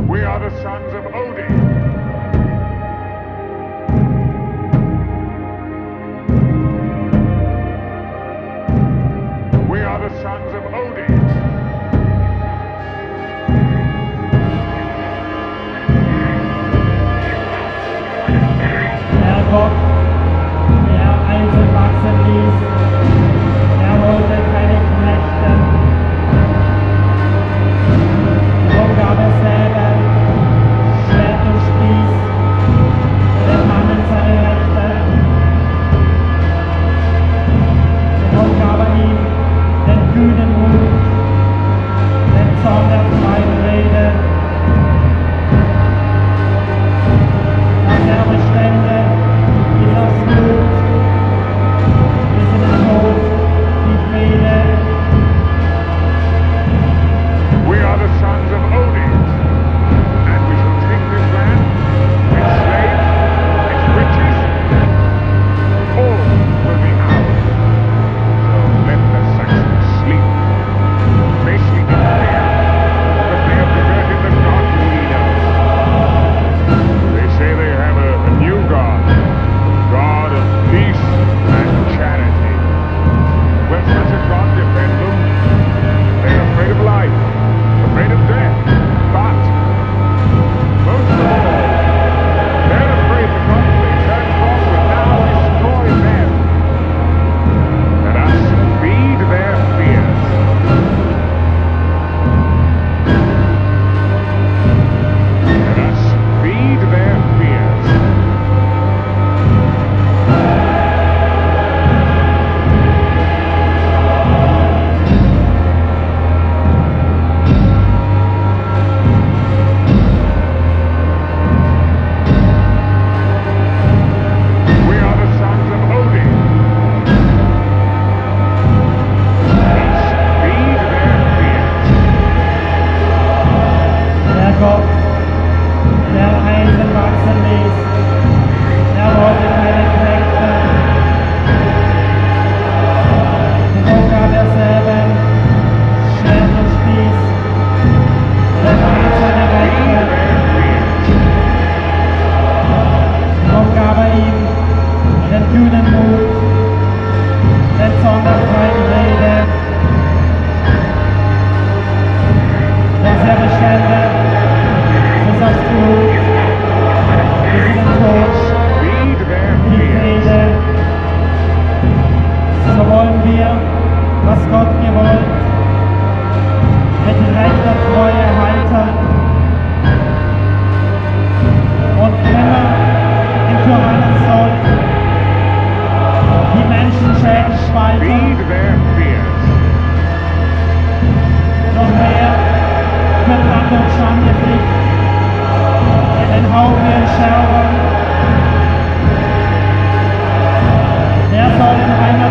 We are the sons of Odin. We are the sons of Odin. Der Gott, der Eisen wachsen ließ, er wollte keine Knechte. Darum gab er selber Schwert und Spieß, den Mannen seine Rechte. Darum gab er ihm den kühnen Mut, den Zorn der freien Rede. Dass er bestände dieses Blut bis in den Tod, die Fehde. We are the sons of Odin, and we shall take this land, its slaves, its riches, all will be ours. So let the Saxons sleep. They sleep in fear, but they have deserted the gods we know. They say they have a new god, God of peace and charity. When such a god defends them, they are afraid of life, afraid of death, but most of all, they're afraid the gods they turn from will now destroy them. Let us feed their fears. Let us feed their fears. We are the sons of Odin. Let's feed their fears. Der Gott, der Eisen wachsen ließ, er wollte keine Knechte. Darum gab er selber Schwert und Spieß, den Mannen seine Feed Rechte. their fears. Darum gab er ihm den kühnen Mut, den Zorn der freien Rede, dass er bestände bis aufs Blut, bis in den Tod, Feed their die fears. Friede. So wollen wir, was Gott gewollt, mit rechter Treue halten und immer im Koran soll die Menschen Schäden spalten, Feed their fears. noch mehr für Brand und Schande fliegt, in den Haufen Scherben. Der soll in einer